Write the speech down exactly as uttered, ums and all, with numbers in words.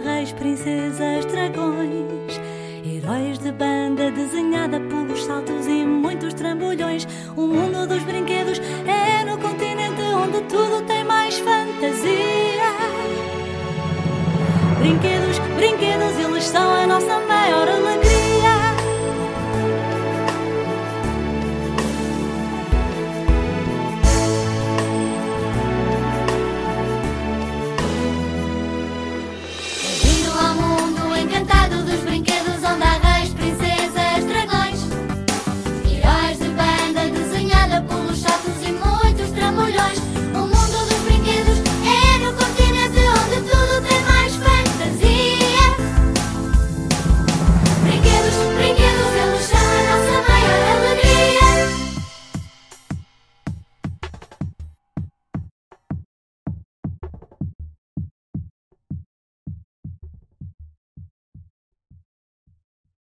reis, princesas, dragões, heróis de banda desenhada pelos saltos e muitos trambolhões. O mundo dos brinquedos é no continente onde tudo tem mais fantasia. Brinquedos, brinquedos, eles são a nossa maior alegria.